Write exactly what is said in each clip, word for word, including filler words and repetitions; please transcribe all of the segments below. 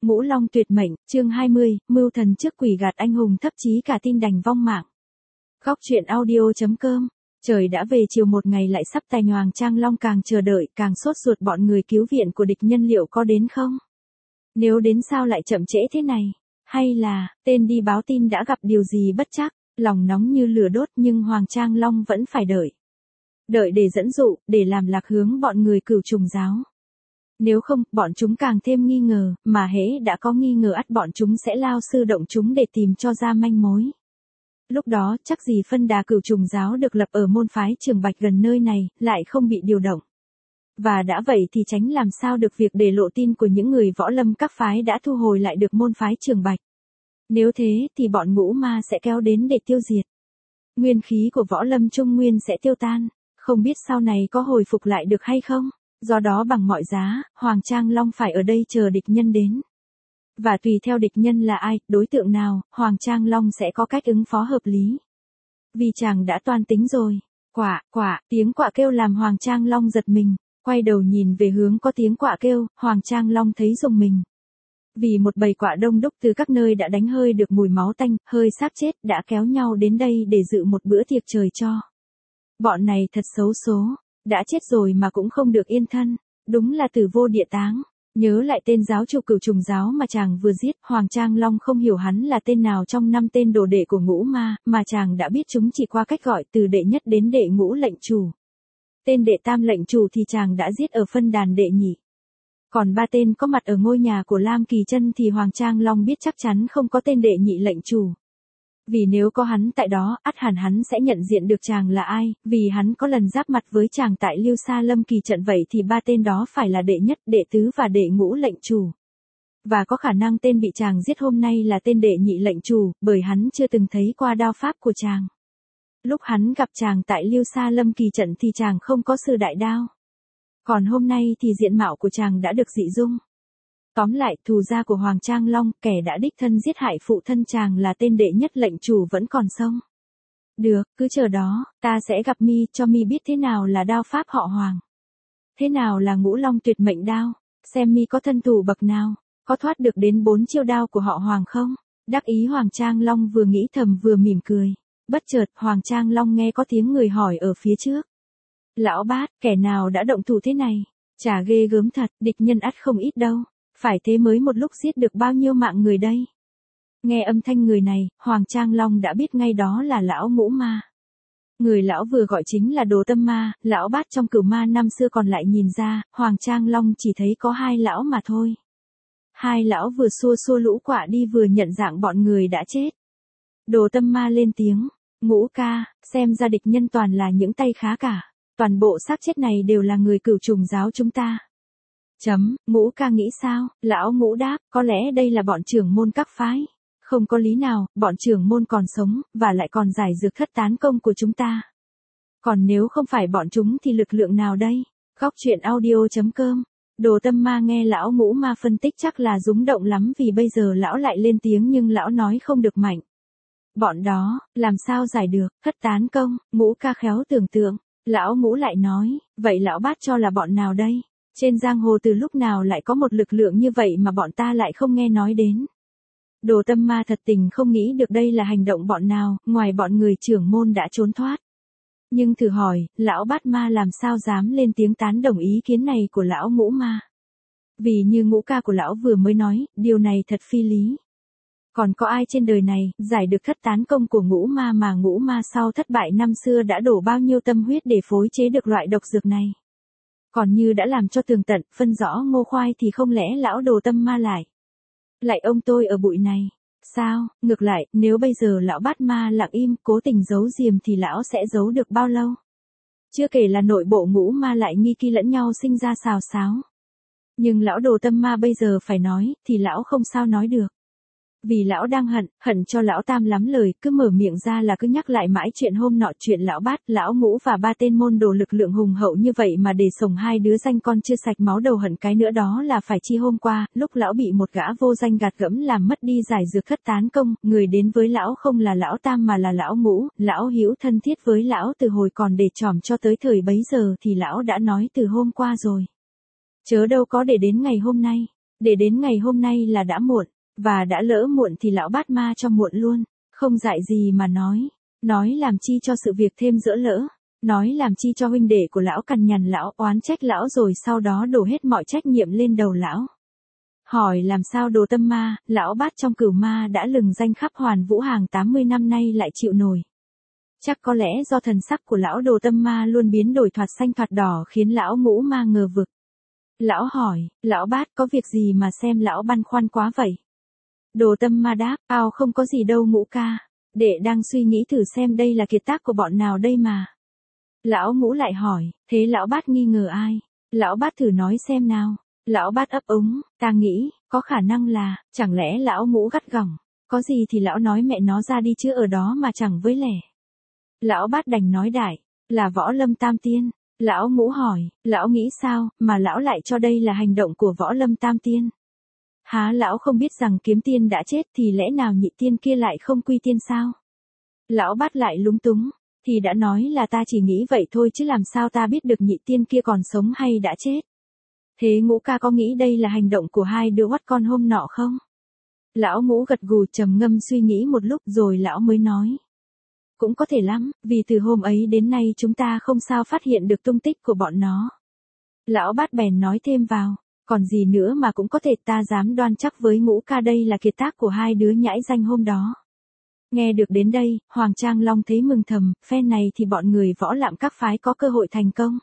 Ngũ Long tuyệt mệnh, chương hai mươi, mưu thần trước quỷ gạt anh hùng thậm chí cả tin đành vong mạng. Góc truyện audio.com. Trời đã về chiều một ngày lại sắp tày, Hoàng Trang Long càng chờ đợi, càng sốt ruột bọn người cứu viện của địch nhân liệu có đến không? Nếu đến sao lại chậm trễ thế này? Hay là, tên đi báo tin đã gặp điều gì bất trắc? Lòng nóng như lửa đốt nhưng Hoàng Trang Long vẫn phải đợi. Đợi để dẫn dụ, để làm lạc hướng bọn người Cửu Trùng giáo. Nếu không, bọn chúng càng thêm nghi ngờ, mà hễ đã có nghi ngờ ắt bọn chúng sẽ lao sư động chúng để tìm cho ra manh mối. Lúc đó, chắc gì phân đà Cửu Trùng giáo được lập ở môn phái Trường Bạch gần nơi này, lại không bị điều động. Và đã vậy thì tránh làm sao được việc để lộ tin của những người võ lâm các phái đã thu hồi lại được môn phái Trường Bạch. Nếu thế, thì bọn ngũ ma sẽ kéo đến để tiêu diệt. Nguyên khí của võ lâm Trung Nguyên sẽ tiêu tan, không biết sau này có hồi phục lại được hay không. Do đó bằng mọi giá, Hoàng Trang Long phải ở đây chờ địch nhân đến. Và tùy theo địch nhân là ai, đối tượng nào, Hoàng Trang Long sẽ có cách ứng phó hợp lý. Vì chàng đã toan tính rồi. Quạ, quạ, tiếng quạ kêu làm Hoàng Trang Long giật mình. Quay đầu nhìn về hướng có tiếng quạ kêu, Hoàng Trang Long thấy rùng mình. Vì một bầy quạ đông đúc từ các nơi đã đánh hơi được mùi máu tanh, hơi xác chết, đã kéo nhau đến đây để dự một bữa tiệc trời cho. Bọn này thật xấu số. Đã chết rồi mà cũng không được yên thân, đúng là tử vô địa táng. Nhớ lại tên giáo chủ Cửu Trùng giáo mà chàng vừa giết, Hoàng Trang Long không hiểu hắn là tên nào trong năm tên đồ đệ của ngũ ma, mà chàng đã biết chúng chỉ qua cách gọi từ đệ nhất đến đệ ngũ lệnh chủ. Tên đệ tam lệnh chủ thì chàng đã giết ở phân đàn đệ nhị. Còn ba tên có mặt ở ngôi nhà của Lam Kỳ Chân thì Hoàng Trang Long biết chắc chắn không có tên đệ nhị lệnh chủ. Vì nếu có hắn tại đó, ắt hẳn hắn sẽ nhận diện được chàng là ai, vì hắn có lần giáp mặt với chàng tại Liêu Sa Lâm Kỳ trận, vậy thì ba tên đó phải là đệ nhất, đệ tứ và đệ ngũ lệnh chủ. Và có khả năng tên bị chàng giết hôm nay là tên đệ nhị lệnh chủ, bởi hắn chưa từng thấy qua đao pháp của chàng. Lúc hắn gặp chàng tại Liêu Sa Lâm Kỳ trận thì chàng không có sư đại đao. Còn hôm nay thì diện mạo của chàng đã được dị dung. Tóm lại, thù gia của Hoàng Trang Long, kẻ đã đích thân giết hại phụ thân chàng là tên đệ nhất lệnh chủ vẫn còn sống. Được, cứ chờ đó, ta sẽ gặp mi, cho mi biết thế nào là đao pháp họ Hoàng. Thế nào là Ngũ Long tuyệt mệnh đao, xem mi có thân thủ bậc nào, có thoát được đến bốn chiêu đao của họ Hoàng không? Đắc ý Hoàng Trang Long vừa nghĩ thầm vừa mỉm cười. Bất chợt, Hoàng Trang Long nghe có tiếng người hỏi ở phía trước. Lão Bát, kẻ nào đã động thủ thế này? Chả ghê gớm thật, địch nhân ắt không ít đâu. Phải thế mới một lúc giết được bao nhiêu mạng người đây? Nghe âm thanh người này, Hoàng Trang Long đã biết ngay đó là lão ngũ ma. Người lão vừa gọi chính là Đồ Tâm Ma, lão Bát trong Cửu Ma năm xưa còn lại nhìn ra, Hoàng Trang Long chỉ thấy có hai lão mà thôi. Hai lão vừa xua xua lũ quạ đi vừa nhận dạng bọn người đã chết. Đồ Tâm Ma lên tiếng, Ngũ ca, xem ra địch nhân toàn là những tay khá cả. Toàn bộ xác chết này đều là người Cửu Trùng giáo chúng ta. Chấm, Ngũ ca nghĩ sao? Lão Ngũ đáp, có lẽ đây là bọn trưởng môn các phái. Không có lý nào, bọn trưởng môn còn sống, và lại còn giải dược thất tán công của chúng ta. Còn nếu không phải bọn chúng thì lực lượng nào đây? Góc truyện audio.com. Đồ Tâm Ma nghe lão Ngũ ma phân tích chắc là rúng động lắm vì bây giờ lão lại lên tiếng nhưng lão nói không được mạnh. Bọn đó, làm sao giải được, thất tán công, Ngũ ca khéo tưởng tượng. Lão Ngũ lại nói, vậy lão Bát cho là bọn nào đây? Trên giang hồ từ lúc nào lại có một lực lượng như vậy mà bọn ta lại không nghe nói đến. Đồ Tâm Ma thật tình không nghĩ được đây là hành động bọn nào, ngoài bọn người trưởng môn đã trốn thoát. Nhưng thử hỏi, lão Bát Ma làm sao dám lên tiếng tán đồng ý kiến này của lão Ngũ ma. Vì như Ngũ ca của lão vừa mới nói, điều này thật phi lý. Còn có ai trên đời này, giải được thất tán công của ngũ ma mà ngũ ma sau thất bại năm xưa đã đổ bao nhiêu tâm huyết để phối chế được loại độc dược này. Còn như đã làm cho tường tận, phân rõ ngô khoai thì không lẽ lão Đồ Tâm Ma lại. Lại ông tôi ở bụi này. Sao, ngược lại, nếu bây giờ lão Bát Ma lặng im, cố tình giấu diềm thì lão sẽ giấu được bao lâu? Chưa kể là nội bộ ngũ ma lại nghi kỳ lẫn nhau sinh ra xào xáo. Nhưng lão Đồ Tâm Ma bây giờ phải nói, thì lão không sao nói được. Vì lão đang hận, hận cho lão Tam lắm lời, cứ mở miệng ra là cứ nhắc lại mãi chuyện hôm nọ, chuyện lão Bát, lão Ngũ và ba tên môn đồ lực lượng hùng hậu như vậy mà để sổng hai đứa danh con chưa sạch máu đầu hận cái nữa đó là phải chi hôm qua, lúc lão bị một gã vô danh gạt gẫm làm mất đi giải dược thất tán công, người đến với lão không là lão Tam mà là lão Ngũ, lão hữu thân thiết với lão từ hồi còn để tròm cho tới thời bấy giờ thì lão đã nói từ hôm qua rồi. Chớ đâu có để đến ngày hôm nay. Để đến ngày hôm nay là đã muộn, và đã lỡ muộn thì lão bát ma cho muộn luôn, không dại gì mà nói, nói làm chi cho sự việc thêm dỡ lỡ, nói làm chi cho huynh đệ của lão cằn nhằn lão oán trách lão rồi sau đó đổ hết mọi trách nhiệm lên đầu lão. Hỏi làm sao Đồ Tâm Ma, lão bát trong cửu ma đã lừng danh khắp Hoàn Vũ hàng tám mươi năm nay lại chịu nổi. Chắc có lẽ do thần sắc của lão Đồ Tâm Ma luôn biến đổi thoạt xanh thoạt đỏ khiến lão Ngũ Ma ngờ vực. Lão hỏi, lão bát có việc gì mà xem lão băn khoăn quá vậy? Đồ Tâm Ma đáp, ao không có gì đâu Ngũ ca, đệ đang suy nghĩ thử xem đây là kiệt tác của bọn nào đây mà. Lão Ngũ lại hỏi, thế lão bát nghi ngờ ai? Lão bát thử nói xem nào. Lão bát ấp úng, ta nghĩ, có khả năng là, chẳng lẽ lão Ngũ gắt gỏng, có gì thì lão nói mẹ nó ra đi chứ ở đó mà chẳng với lẻ. Lão bát đành nói đại, là Võ Lâm Tam Tiên. Lão Ngũ hỏi, lão nghĩ sao, mà lão lại cho đây là hành động của Võ Lâm Tam Tiên? Há lão không biết rằng kiếm tiên đã chết thì lẽ nào nhị tiên kia lại không quy tiên sao? Lão bát lại lúng túng, thì đã nói là ta chỉ nghĩ vậy thôi chứ làm sao ta biết được nhị tiên kia còn sống hay đã chết? Thế Ngũ ca có nghĩ đây là hành động của hai đứa oắt con hôm nọ không? Lão Ngũ gật gù trầm ngâm suy nghĩ một lúc rồi lão mới nói. Cũng có thể lắm, vì từ hôm ấy đến nay chúng ta không sao phát hiện được tung tích của bọn nó. Lão bát bèn nói thêm vào, còn gì nữa mà cũng có thể ta dám đoan chắc với Ngũ ca đây là kiệt tác của hai đứa nhãi danh hôm đó. Nghe được đến đây, Hoàng Trang Long thấy mừng thầm, phen này thì bọn người võ lạm các phái có cơ hội thành công.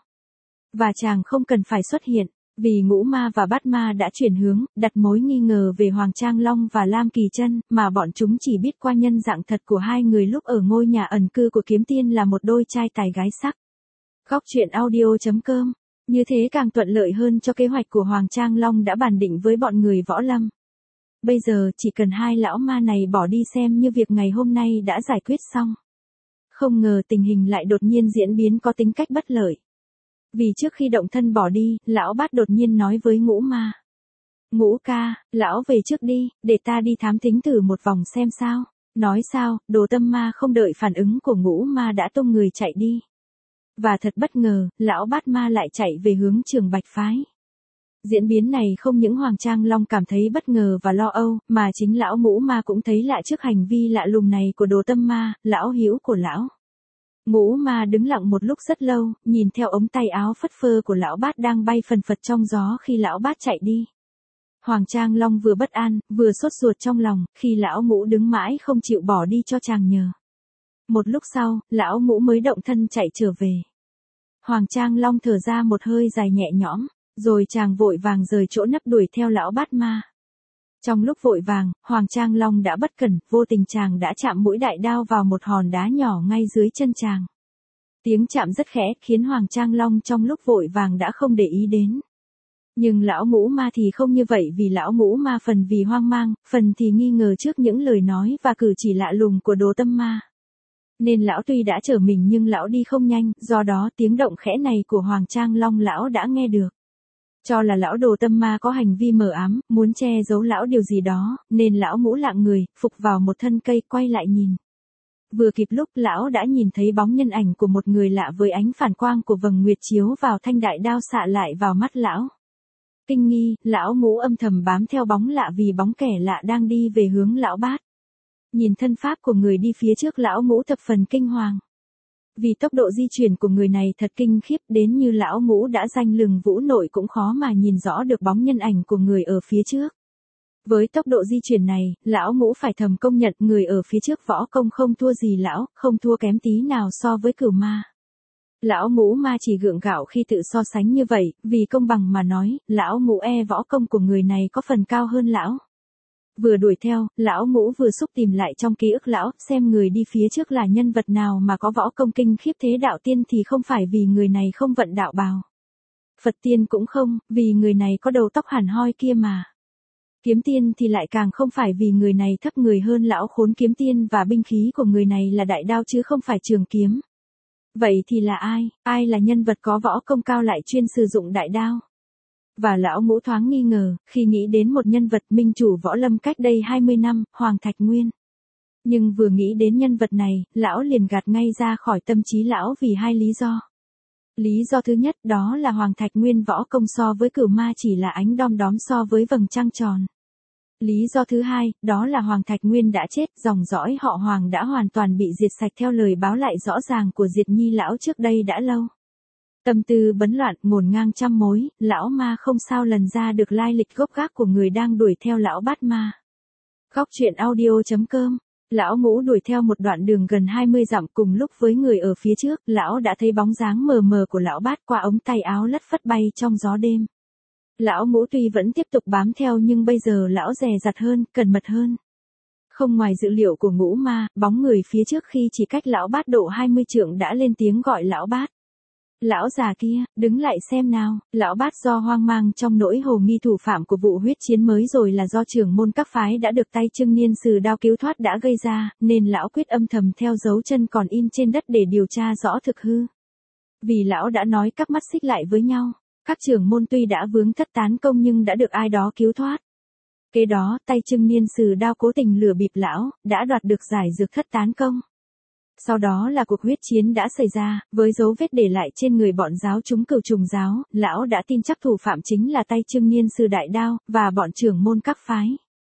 Và chàng không cần phải xuất hiện. Vì Ngũ Ma và Bát Ma đã chuyển hướng, đặt mối nghi ngờ về Hoàng Trang Long và Lam Kỳ Chân, mà bọn chúng chỉ biết qua nhân dạng thật của hai người lúc ở ngôi nhà ẩn cư của kiếm tiên là một đôi trai tài gái sắc. Góc truyện audio chấm com. Như thế càng thuận lợi hơn cho kế hoạch của Hoàng Trang Long đã bàn định với bọn người võ lâm. Bây giờ chỉ cần hai lão ma này bỏ đi xem như việc ngày hôm nay đã giải quyết xong. Không ngờ tình hình lại đột nhiên diễn biến có tính cách bất lợi. Vì trước khi động thân bỏ đi, lão bát đột nhiên nói với Ngũ Ma. Ngũ ca, lão về trước đi, để ta đi thám thính thử một vòng xem sao. Nói sao, Đồ Tâm Ma không đợi phản ứng của Ngũ Ma đã tung người chạy đi. Và thật bất ngờ, lão Bát Ma lại chạy về hướng Trường Bạch phái. Diễn biến này không những Hoàng Trang Long cảm thấy bất ngờ và lo âu, mà chính lão Ngũ Ma cũng thấy lạ trước hành vi lạ lùng này của Đồ Tâm Ma, lão hữu của lão. Ngũ Ma đứng lặng một lúc rất lâu, nhìn theo ống tay áo phất phơ của lão Bát đang bay phần phật trong gió khi lão Bát chạy đi. Hoàng Trang Long vừa bất an, vừa sốt ruột trong lòng, khi lão Ngũ đứng mãi không chịu bỏ đi cho chàng nhờ. Một lúc sau, lão Ngũ mới động thân chạy trở về. Hoàng Trang Long thở ra một hơi dài nhẹ nhõm, rồi chàng vội vàng rời chỗ nấp đuổi theo lão Bát Ma. Trong lúc vội vàng, Hoàng Trang Long đã bất cẩn, vô tình chàng đã chạm mũi đại đao vào một hòn đá nhỏ ngay dưới chân chàng. Tiếng chạm rất khẽ, khiến Hoàng Trang Long trong lúc vội vàng đã không để ý đến. Nhưng lão Ngũ Ma thì không như vậy, vì lão Ngũ Ma phần vì hoang mang, phần thì nghi ngờ trước những lời nói và cử chỉ lạ lùng của Đồ Tâm Ma. Nên lão tuy đã trở mình nhưng lão đi không nhanh, do đó tiếng động khẽ này của Hoàng Trang Long lão đã nghe được. Cho là lão Đồ Tâm Ma có hành vi mờ ám, muốn che giấu lão điều gì đó, nên lão Ngũ lạng người, phục vào một thân cây quay lại nhìn. Vừa kịp lúc lão đã nhìn thấy bóng nhân ảnh của một người lạ với ánh phản quang của vầng nguyệt chiếu vào thanh đại đao xạ lại vào mắt lão. Kinh nghi, lão Ngũ âm thầm bám theo bóng lạ vì bóng kẻ lạ đang đi về hướng lão Bát. Nhìn thân pháp của người đi phía trước lão Ngũ thập phần kinh hoàng. Vì tốc độ di chuyển của người này thật kinh khiếp đến như lão Ngũ đã danh lừng vũ nội cũng khó mà nhìn rõ được bóng nhân ảnh của người ở phía trước. Với tốc độ di chuyển này, lão Ngũ phải thầm công nhận người ở phía trước võ công không thua gì lão, không thua kém tí nào so với Cửu Ma. Lão Ngũ Ma chỉ gượng gạo khi tự so sánh như vậy, vì công bằng mà nói, lão Ngũ e võ công của người này có phần cao hơn lão. Vừa đuổi theo, lão Ngũ vừa xúc tìm lại trong ký ức lão, xem người đi phía trước là nhân vật nào mà có võ công kinh khiếp thế. Đạo tiên thì không phải vì người này không vận đạo bào. Phật tiên cũng không, vì người này có đầu tóc hẳn hoi kia mà. Kiếm tiên thì lại càng không phải, vì người này thấp người hơn lão Khốn kiếm tiên và binh khí của người này là đại đao chứ không phải trường kiếm. Vậy thì là ai, ai là nhân vật có võ công cao lại chuyên sử dụng đại đao? Và lão Ngũ thoáng nghi ngờ, khi nghĩ đến một nhân vật minh chủ võ lâm cách đây hai mươi năm, Hoàng Thạch Nguyên. Nhưng vừa nghĩ đến nhân vật này, lão liền gạt ngay ra khỏi tâm trí lão vì hai lý do. Lý do thứ nhất đó là Hoàng Thạch Nguyên võ công so với Cửu Ma chỉ là ánh đom đóm so với vầng trăng tròn. Lý do thứ hai, đó là Hoàng Thạch Nguyên đã chết, dòng dõi họ Hoàng đã hoàn toàn bị diệt sạch theo lời báo lại rõ ràng của Diệt Nhi lão trước đây đã lâu. Tâm tư bấn loạn, ngổn ngang trăm mối, lão ma không sao lần ra được lai lịch gốc gác của người đang đuổi theo lão bát ma. Góc truyện audio chấm com. Lão Ngũ đuổi theo một đoạn đường gần hai mươi dặm, cùng lúc với người ở phía trước, lão đã thấy bóng dáng mờ mờ của lão bát qua ống tay áo lất phất bay trong gió đêm. Lão Ngũ tuy vẫn tiếp tục bám theo nhưng bây giờ lão dè dặt hơn, cẩn mật hơn. Không ngoài dự liệu của Ngũ ma, bóng người phía trước khi chỉ cách lão bát độ hai mươi trượng đã lên tiếng gọi lão bát. Lão già kia, đứng lại xem nào. Lão bát do hoang mang trong nỗi hồ nghi thủ phạm của vụ huyết chiến mới rồi là do trưởng môn các phái đã được tay Trưng Niên Sử đao cứu thoát đã gây ra, nên lão quyết âm thầm theo dấu chân còn in trên đất để điều tra rõ thực hư. Vì lão đã nói các mắt xích lại với nhau, các trưởng môn tuy đã vướng thất tán công nhưng đã được ai đó cứu thoát. Kế đó, tay Trưng Niên Sử đao cố tình lừa bịp lão, đã đoạt được giải dược thất tán công. Sau đó là cuộc huyết chiến đã xảy ra, với dấu vết để lại trên người bọn giáo chúng Cửu Trùng giáo, lão đã tin chắc thủ phạm chính là tay Trưng Niên Sư đại đao, và bọn trưởng môn các phái.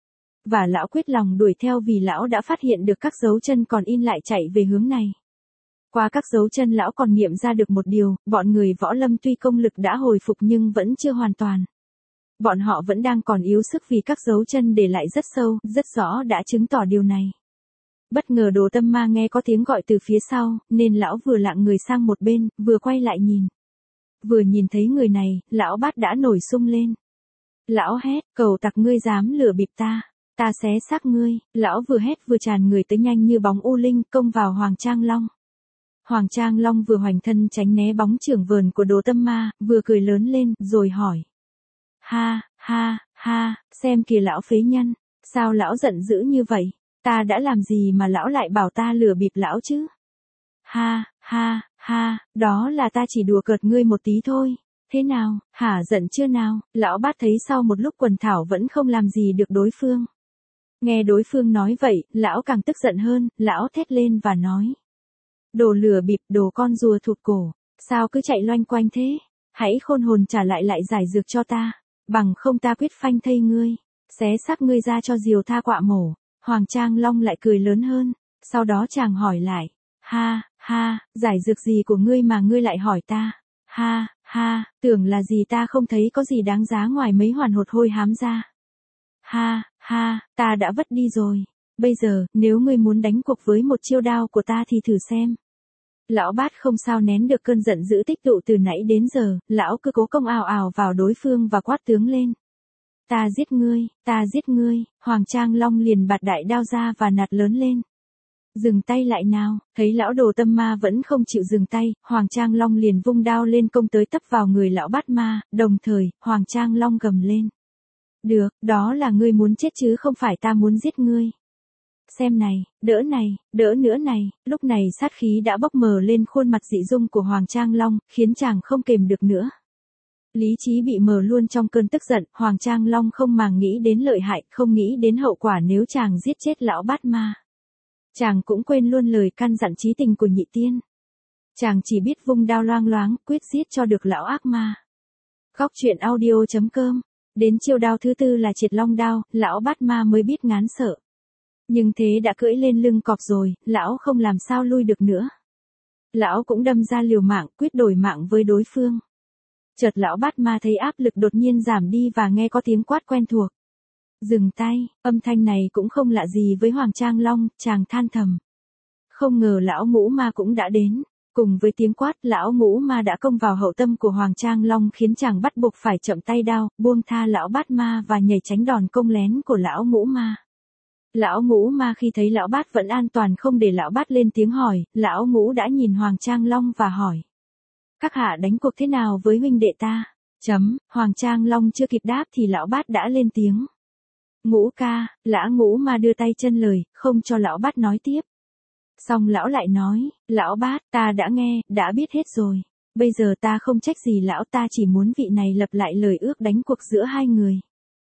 Và lão quyết lòng đuổi theo vì lão đã phát hiện được các dấu chân còn in lại chạy về hướng này. Qua các dấu chân lão còn nghiệm ra được một điều, bọn người võ lâm tuy công lực đã hồi phục nhưng vẫn chưa hoàn toàn. Bọn họ vẫn đang còn yếu sức vì các dấu chân để lại rất sâu, rất rõ đã chứng tỏ điều này. Bất ngờ Đồ Tâm Ma nghe có tiếng gọi từ phía sau, nên lão vừa lạng người sang một bên, vừa quay lại nhìn. Vừa nhìn thấy người này, lão bát đã nổi sung lên. Lão hét, cầu tặc ngươi dám lừa bịp ta, ta xé xác ngươi. Lão vừa hét vừa tràn người tới nhanh như bóng u linh, công vào Hoàng Trang Long. Hoàng Trang Long vừa hoành thân tránh né bóng trưởng vờn của Đồ Tâm Ma, vừa cười lớn lên, rồi hỏi. Ha, ha, ha, xem kìa lão phế nhân, sao lão giận dữ như vậy? Ta đã làm gì mà lão lại bảo ta lừa bịp lão chứ? Ha, ha, ha, đó là ta chỉ đùa cợt ngươi một tí thôi. Thế nào, hả giận chưa nào? Lão bát thấy sau một lúc quần thảo vẫn không làm gì được đối phương. Nghe đối phương nói vậy, lão càng tức giận hơn, lão thét lên và nói. Đồ lừa bịp, đồ con rùa thụt cổ, sao cứ chạy loanh quanh thế? Hãy khôn hồn trả lại lại giải dược cho ta, bằng không ta quyết phanh thây ngươi, xé xác ngươi ra cho diều tha quạ mổ. Hoàng Trang Long lại cười lớn hơn, sau đó chàng hỏi lại, ha, ha, giải dược gì của ngươi mà ngươi lại hỏi ta, ha, ha, tưởng là gì ta không thấy có gì đáng giá ngoài mấy hoàn hột hôi hám ra. Ha, ha, ta đã vất đi rồi, bây giờ, nếu ngươi muốn đánh cuộc với một chiêu đao của ta thì thử xem. Lão bát không sao nén được cơn giận dữ tích tụ từ nãy đến giờ, lão cứ cố công ào ào vào đối phương và quát tướng lên. Ta giết ngươi, ta giết ngươi. Hoàng Trang Long liền bạt đại đao ra và nạt lớn lên. Dừng tay lại nào, thấy lão Đồ Tâm Ma vẫn không chịu dừng tay, Hoàng Trang Long liền vung đao lên công tới tấp vào người lão bát ma, đồng thời, Hoàng Trang Long gầm lên. Được, đó là ngươi muốn chết chứ không phải ta muốn giết ngươi. Xem này, đỡ này, đỡ nữa này, lúc này sát khí đã bốc mờ lên khuôn mặt dị dung của Hoàng Trang Long, khiến chàng không kềm được nữa. Lý trí bị mờ luôn trong cơn tức giận, Hoàng Trang Long không màng nghĩ đến lợi hại, không nghĩ đến hậu quả nếu chàng giết chết lão bát ma. Chàng cũng quên luôn lời căn dặn trí tình của nhị tiên. Chàng chỉ biết vung đao loang loáng, quyết giết cho được lão ác ma. Góc truyện audio chấm com. Đến chiêu đao thứ tư là triệt long đao, lão bát ma mới biết ngán sợ. Nhưng thế đã cưỡi lên lưng cọp rồi, lão không làm sao lui được nữa. Lão cũng đâm ra liều mạng, quyết đổi mạng với đối phương. Chợt lão bát ma thấy áp lực đột nhiên giảm đi và nghe có tiếng quát quen thuộc. Dừng tay, âm thanh này cũng không lạ gì với Hoàng Trang Long, chàng than thầm. Không ngờ lão Ngũ ma cũng đã đến. Cùng với tiếng quát, lão Ngũ ma đã công vào hậu tâm của Hoàng Trang Long khiến chàng bắt buộc phải chậm tay đao, buông tha lão bát ma và nhảy tránh đòn công lén của lão Ngũ ma. Lão Ngũ ma khi thấy lão bát vẫn an toàn không để lão bát lên tiếng hỏi, lão Ngũ đã nhìn Hoàng Trang Long và hỏi. Các hạ đánh cuộc thế nào với huynh đệ ta? Chấm, Hoàng Trang Long chưa kịp đáp thì lão bát đã lên tiếng. Ngũ ca, lã Ngũ ma đưa tay chân lời, không cho lão bát nói tiếp. Xong lão lại nói, lão bát, ta đã nghe, đã biết hết rồi. Bây giờ ta không trách gì lão, ta chỉ muốn vị này lập lại lời ước đánh cuộc giữa hai người.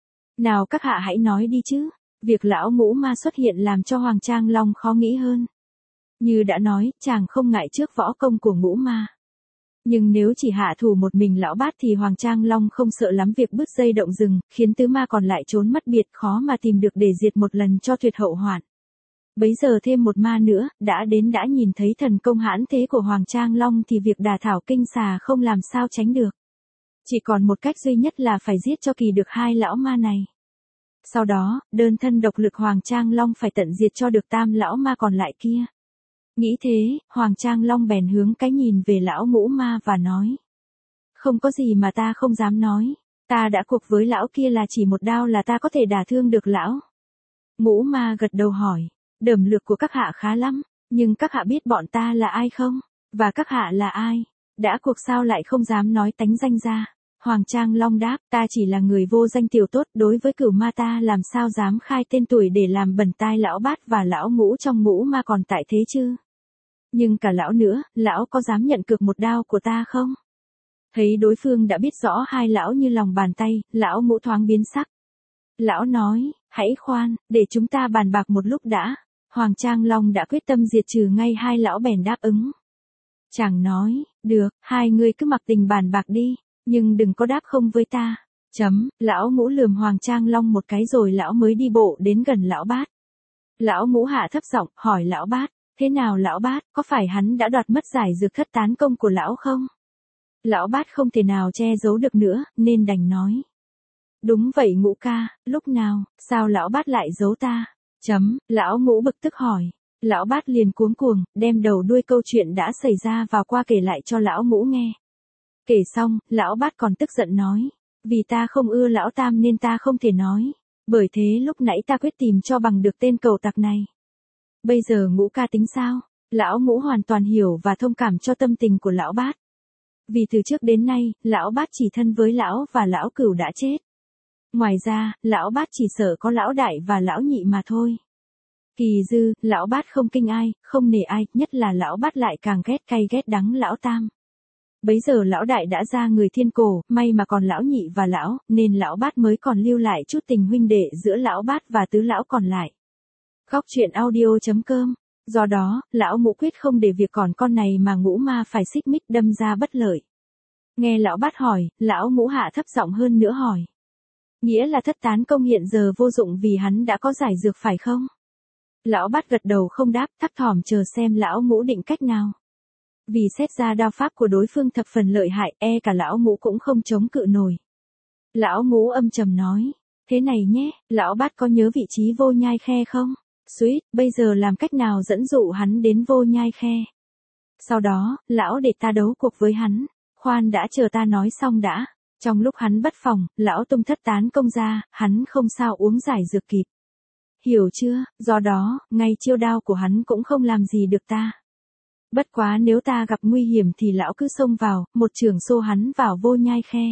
Nào các hạ hãy nói đi chứ. Việc lão Ngũ ma xuất hiện làm cho Hoàng Trang Long khó nghĩ hơn. Như đã nói, chàng không ngại trước võ công của Ngũ ma. Nhưng nếu chỉ hạ thủ một mình lão bát thì Hoàng Trang Long không sợ lắm việc bứt dây động rừng, khiến tứ ma còn lại trốn mất biệt, khó mà tìm được để diệt một lần cho tuyệt hậu hoạn. Bấy giờ thêm một ma nữa, đã đến đã nhìn thấy thần công hãn thế của Hoàng Trang Long thì việc đả thảo kinh xà không làm sao tránh được. Chỉ còn một cách duy nhất là phải giết cho kỳ được hai lão ma này. Sau đó, đơn thân độc lực Hoàng Trang Long phải tận diệt cho được tam lão ma còn lại kia. Nghĩ thế, Hoàng Trang Long bèn hướng cái nhìn về lão ngũ ma và nói. Không có gì mà ta không dám nói, ta đã cuộc với lão kia là chỉ một đao là ta có thể đả thương được lão. Ngũ ma gật đầu hỏi, đẩm lược của các hạ khá lắm, nhưng các hạ biết bọn ta là ai không? Và các hạ là ai? Đã cuộc sao lại không dám nói tánh danh ra? Hoàng Trang Long đáp, ta chỉ là người vô danh tiểu tốt, đối với cửu ma ta làm sao dám khai tên tuổi để làm bẩn tai lão bát và lão ngũ trong ngũ ma còn tại thế chứ? Nhưng cả lão nữa, lão có dám nhận cược một đao của ta không? Thấy đối phương đã biết rõ hai lão như lòng bàn tay, lão ngũ thoáng biến sắc. Lão nói, hãy khoan, để chúng ta bàn bạc một lúc đã. Hoàng Trang Long đã quyết tâm diệt trừ ngay hai lão bèn đáp ứng. Chàng nói, được, hai người cứ mặc tình bàn bạc đi, nhưng đừng có đáp không với ta. Chấm, lão ngũ lườm Hoàng Trang Long một cái rồi lão mới đi bộ đến gần lão bát. Lão ngũ hạ thấp giọng, hỏi lão bát, thế nào lão bát, có phải hắn đã đoạt mất giải dược thất tán công của lão không? Lão bát không thể nào che giấu được nữa, nên đành nói. Đúng vậy ngũ ca, lúc nào, sao lão bát lại giấu ta? Chấm, lão ngũ bực tức hỏi. Lão bát liền cuống cuồng, đem đầu đuôi câu chuyện đã xảy ra vào qua kể lại cho lão ngũ nghe. Kể xong, lão bát còn tức giận nói. Vì ta không ưa lão tam nên ta không thể nói. Bởi thế lúc nãy ta quyết tìm cho bằng được tên cầu tặc này. Bây giờ ngũ ca tính sao? Lão ngũ hoàn toàn hiểu và thông cảm cho tâm tình của lão bát. Vì từ trước đến nay, lão bát chỉ thân với lão và lão cửu đã chết. Ngoài ra, lão bát chỉ sợ có lão đại và lão nhị mà thôi. Kỳ dư, lão bát không kinh ai, không nể ai, nhất là lão bát lại càng ghét cay ghét đắng lão tam. Bấy giờ lão đại đã ra người thiên cổ, may mà còn lão nhị và lão, nên lão bát mới còn lưu lại chút tình huynh đệ giữa lão bát và tứ lão còn lại. Góc truyện audio chấm com. Do đó, lão ngũ quyết không để việc còn con này mà ngũ ma phải xích mích đâm ra bất lợi. Nghe lão bát hỏi, lão ngũ hạ thấp giọng hơn nữa hỏi. Nghĩa là thất tán công hiện giờ vô dụng vì hắn đã có giải dược phải không? Lão bát gật đầu không đáp, thấp thỏm chờ xem lão ngũ định cách nào. Vì xét ra đao pháp của đối phương thập phần lợi hại, e cả lão ngũ cũng không chống cự nổi. Lão ngũ âm trầm nói, thế này nhé, lão bát có nhớ vị trí Vô Nhai Khe không? Suýt, bây giờ làm cách nào dẫn dụ hắn đến Vô Nhai Khe? Sau đó, lão để ta đấu cuộc với hắn. Khoan đã, chờ ta nói xong đã. Trong lúc hắn bất phòng, lão tung thất tán công ra, hắn không sao uống giải dược kịp. Hiểu chưa, do đó, ngay chiêu đao của hắn cũng không làm gì được ta. Bất quá nếu ta gặp nguy hiểm thì lão cứ xông vào, một chưởng xô hắn vào Vô Nhai Khe.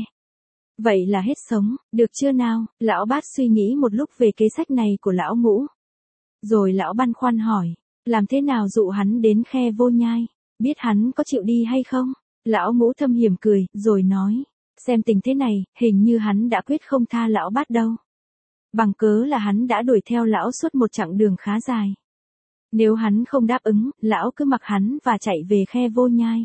Vậy là hết sống, được chưa nào? Lão bát suy nghĩ một lúc về kế sách này của lão ngũ. Rồi lão băn khoăn hỏi, làm thế nào dụ hắn đến Khe Vô Nhai? Biết hắn có chịu đi hay không? Lão ngũ thâm hiểm cười, rồi nói, xem tình thế này, hình như hắn đã quyết không tha lão bát đâu. Bằng cớ là hắn đã đuổi theo lão suốt một chặng đường khá dài. Nếu hắn không đáp ứng, lão cứ mặc hắn và chạy về Khe Vô Nhai.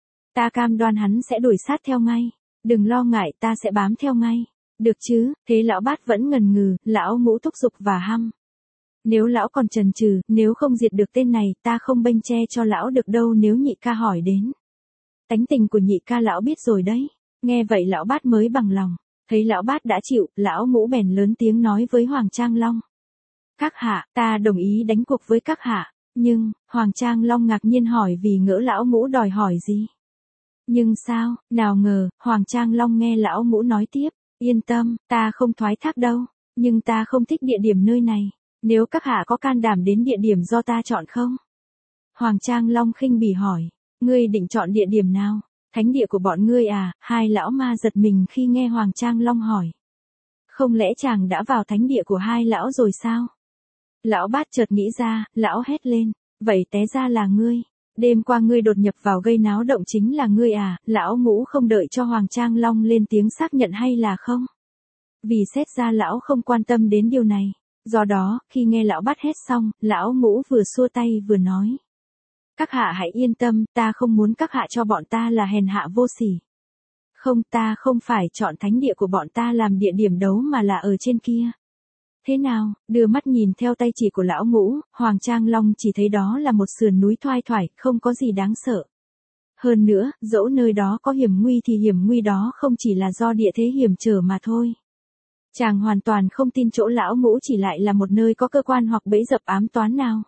Ta cam đoan hắn sẽ đuổi sát theo ngay. Đừng lo ngại, ta sẽ bám theo ngay. Được chứ? Thế lão bát vẫn ngần ngừ, lão ngũ thúc giục và hăm. Nếu lão còn chần chừ, nếu không diệt được tên này, ta không bênh che cho lão được đâu nếu nhị ca hỏi đến. Tánh tình của nhị ca lão biết rồi đấy. Nghe vậy lão bát mới bằng lòng. Thấy lão bát đã chịu, lão ngũ bèn lớn tiếng nói với Hoàng Trang Long. Các hạ, ta đồng ý đánh cuộc với các hạ. Nhưng, Hoàng Trang Long ngạc nhiên hỏi vì ngỡ lão ngũ đòi hỏi gì. Nhưng sao, nào ngờ, Hoàng Trang Long nghe lão ngũ nói tiếp. Yên tâm, ta không thoái thác đâu. Nhưng ta không thích địa điểm nơi này. Nếu các hạ có can đảm đến địa điểm do ta chọn không? Hoàng Trang Long khinh bỉ hỏi. Ngươi định chọn địa điểm nào? Thánh địa của bọn ngươi à? Hai lão ma giật mình khi nghe Hoàng Trang Long hỏi. Không lẽ chàng đã vào thánh địa của hai lão rồi sao? Lão bát chợt nghĩ ra, lão hét lên. Vậy té ra là ngươi. Đêm qua ngươi đột nhập vào gây náo động chính là ngươi à? Lão ngũ không đợi cho Hoàng Trang Long lên tiếng xác nhận hay là không? Vì xét ra lão không quan tâm đến điều này. Do đó, khi nghe lão bát hét xong, lão ngũ vừa xua tay vừa nói. Các hạ hãy yên tâm, ta không muốn các hạ cho bọn ta là hèn hạ vô sỉ. Không, ta không phải chọn thánh địa của bọn ta làm địa điểm đấu mà là ở trên kia. Thế nào, đưa mắt nhìn theo tay chỉ của lão Ngũ, Hoàng Trang Long chỉ thấy đó là một sườn núi thoai thoải, không có gì đáng sợ. Hơn nữa, dẫu nơi đó có hiểm nguy thì hiểm nguy đó không chỉ là do địa thế hiểm trở mà thôi. Chàng hoàn toàn không tin chỗ lão Ngũ chỉ lại là một nơi có cơ quan hoặc bẫy dập ám toán nào.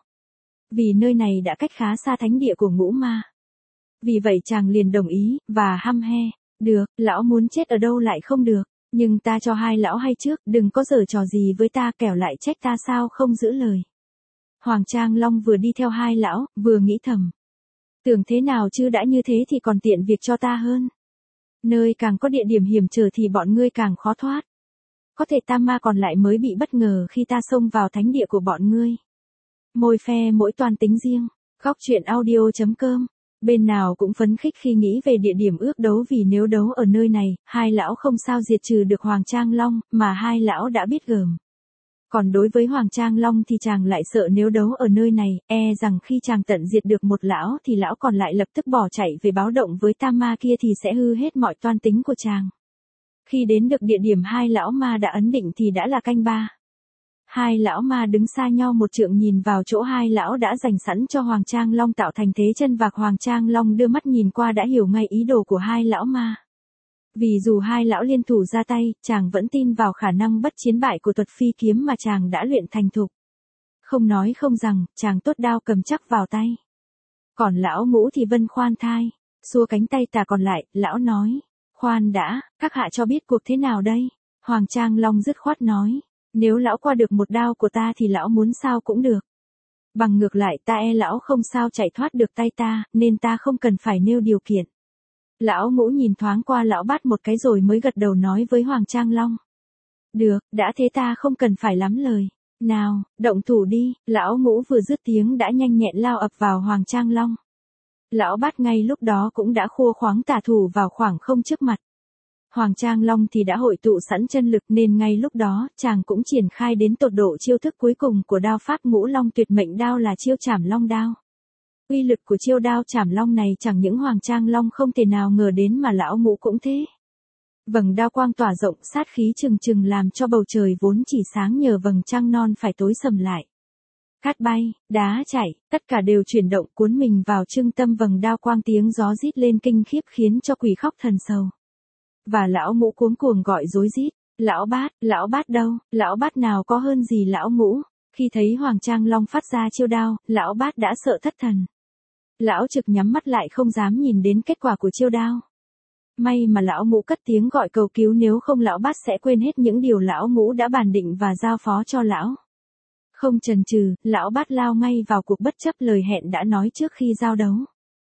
Vì nơi này đã cách khá xa thánh địa của Ngũ Ma. Vì vậy chàng liền đồng ý, và hăm he. Được, lão muốn chết ở đâu lại không được. Nhưng ta cho hai lão hay trước, đừng có giở trò gì với ta kẻo lại trách ta sao không giữ lời. Hoàng Trang Long vừa đi theo hai lão, vừa nghĩ thầm. Tưởng thế nào chứ đã như thế thì còn tiện việc cho ta hơn. Nơi càng có địa điểm hiểm trở thì bọn ngươi càng khó thoát. Có thể tam ma còn lại mới bị bất ngờ khi ta xông vào thánh địa của bọn ngươi. Mỗi phe mỗi toan tính riêng. Góc truyện audio chấm com. Bên nào cũng phấn khích khi nghĩ về địa điểm ước đấu vì nếu đấu ở nơi này, hai lão không sao diệt trừ được Hoàng Trang Long, mà hai lão đã biết gờm. Còn đối với Hoàng Trang Long thì chàng lại sợ nếu đấu ở nơi này, e rằng khi chàng tận diệt được một lão thì lão còn lại lập tức bỏ chạy về báo động với tam ma kia thì sẽ hư hết mọi toan tính của chàng. Khi đến được địa điểm hai lão ma đã ấn định thì đã là canh ba. Hai lão ma đứng xa nhau một trượng nhìn vào chỗ hai lão đã dành sẵn cho Hoàng Trang Long tạo thành thế chân vạc. Hoàng Trang Long đưa mắt nhìn qua đã hiểu ngay ý đồ của hai lão ma. Vì dù hai lão liên thủ ra tay, chàng vẫn tin vào khả năng bất chiến bại của thuật phi kiếm mà chàng đã luyện thành thục. Không nói không rằng, chàng tốt đao cầm chắc vào tay. Còn lão Ngũ thì vân khoan thai, xua cánh tay tà còn lại, lão nói. Khoan đã, các hạ cho biết cuộc thế nào đây? Hoàng Trang Long dứt khoát nói. Nếu lão qua được một đao của ta thì lão muốn sao cũng được. Bằng ngược lại ta e lão không sao chạy thoát được tay ta, nên ta không cần phải nêu điều kiện. Lão Ngũ nhìn thoáng qua lão Bát một cái rồi mới gật đầu nói với Hoàng Trang Long. Được, đã thế ta không cần phải lắm lời. Nào, động thủ đi, lão Ngũ vừa dứt tiếng đã nhanh nhẹn lao ập vào Hoàng Trang Long. Lão Bát ngay lúc đó cũng đã khua khoáng tả thủ vào khoảng không trước mặt. Hoàng Trang Long thì đã hội tụ sẵn chân lực nên ngay lúc đó chàng cũng triển khai đến tột độ chiêu thức cuối cùng của đao pháp Ngũ Long tuyệt mệnh đao là chiêu Trảm Long đao. Uy lực của chiêu đao Trảm Long này chẳng những Hoàng Trang Long không thể nào ngờ đến mà lão Ngũ cũng thế. Vầng đao quang tỏa rộng sát khí trừng trừng làm cho bầu trời vốn chỉ sáng nhờ vầng trăng non phải tối sầm lại. Cát bay, đá chảy, tất cả đều chuyển động cuốn mình vào trung tâm vầng đao quang, tiếng gió rít lên kinh khiếp khiến cho quỷ khóc thần sầu. Và lão Ngũ cuống cuồng gọi rối rít, lão Bát, lão Bát đâu, lão Bát nào có hơn gì lão Ngũ. Khi thấy Hoàng Trang Long phát ra chiêu đao, lão Bát đã sợ thất thần. Lão trực nhắm mắt lại không dám nhìn đến kết quả của chiêu đao. May mà lão Ngũ cất tiếng gọi cầu cứu, nếu không lão Bát sẽ quên hết những điều lão Ngũ đã bàn định và giao phó cho lão. Không chần chừ, lão Bát lao ngay vào cuộc bất chấp lời hẹn đã nói trước khi giao đấu.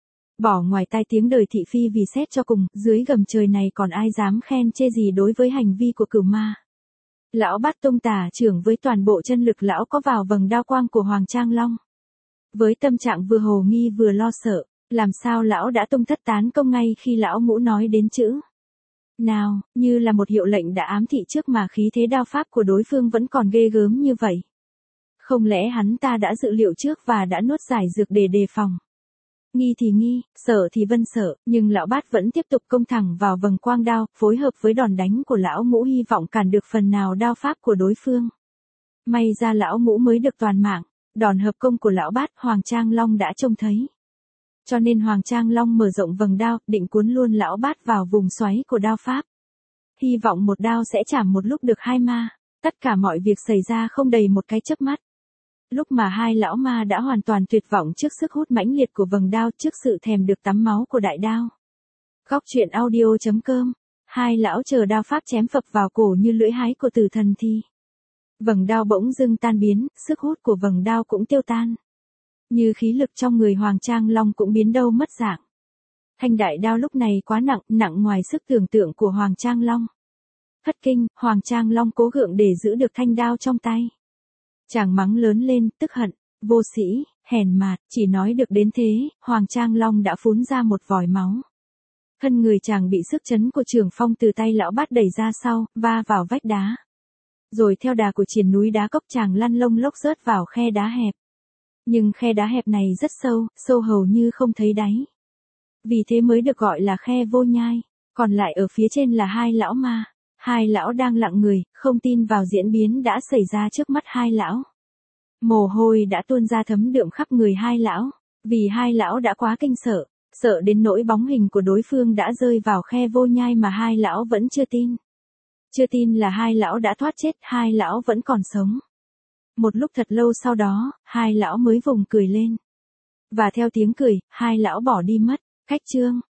Bỏ ngoài tai tiếng đời thị phi vì xét cho cùng, dưới gầm trời này còn ai dám khen chê gì đối với hành vi của cửu ma. Lão Bát tung tả trưởng với toàn bộ chân lực lão có vào vầng đao quang của Hoàng Trang Long. Với tâm trạng vừa hồ nghi vừa lo sợ, làm sao lão đã tung thất tán công ngay khi lão Ngũ nói đến chữ nào, như là một hiệu lệnh đã ám thị trước mà khí thế đao pháp của đối phương vẫn còn ghê gớm như vậy. Không lẽ hắn ta đã dự liệu trước và đã nuốt giải dược để đề phòng? Nghi thì nghi, sợ thì vân sợ, nhưng lão Bát vẫn tiếp tục công thẳng vào vầng quang đao, phối hợp với đòn đánh của lão Ngũ hy vọng cản được phần nào đao pháp của đối phương. May ra lão Ngũ mới được toàn mạng, đòn hợp công của lão Bát Hoàng Trang Long đã trông thấy. Cho nên Hoàng Trang Long mở rộng vầng đao, định cuốn luôn lão Bát vào vùng xoáy của đao pháp. Hy vọng một đao sẽ chảm một lúc được hai ma, tất cả mọi việc xảy ra không đầy một cái chớp mắt. Lúc mà hai lão ma đã hoàn toàn tuyệt vọng trước sức hút mãnh liệt của vầng đao, trước sự thèm được tắm máu của đại đao. Góc truyện audio chấm com. Hai lão chờ đao pháp chém phập vào cổ như lưỡi hái của tử thần thì vầng đao bỗng dưng tan biến, sức hút của vầng đao cũng tiêu tan. Như khí lực trong người Hoàng Trang Long cũng biến đâu mất dạng. Thanh đại đao lúc này quá nặng, nặng ngoài sức tưởng tượng của Hoàng Trang Long. Thất kinh, Hoàng Trang Long cố gượng để giữ được thanh đao trong tay. Chàng mắng lớn lên, tức hận, vô sĩ, hèn mạt, chỉ nói được đến thế, Hoàng Trang Long đã phún ra một vòi máu. Thân người chàng bị sức chấn của trường phong từ tay lão Bát đẩy ra sau, va vào vách đá. Rồi theo đà của triền núi đá cốc chàng lăn lông lốc rớt vào khe đá hẹp. Nhưng khe đá hẹp này rất sâu, sâu hầu như không thấy đáy. Vì thế mới được gọi là khe vô nhai, còn lại ở phía trên là hai lão ma. Hai lão đang lặng người, không tin vào diễn biến đã xảy ra trước mắt hai lão. Mồ hôi đã tuôn ra thấm đượm khắp người hai lão, vì hai lão đã quá kinh sợ, sợ đến nỗi bóng hình của đối phương đã rơi vào khe vô nhai mà hai lão vẫn chưa tin. Chưa tin là hai lão đã thoát chết, hai lão vẫn còn sống. Một lúc thật lâu sau đó, hai lão mới vùng cười lên. Và theo tiếng cười, hai lão bỏ đi mất. Khách chương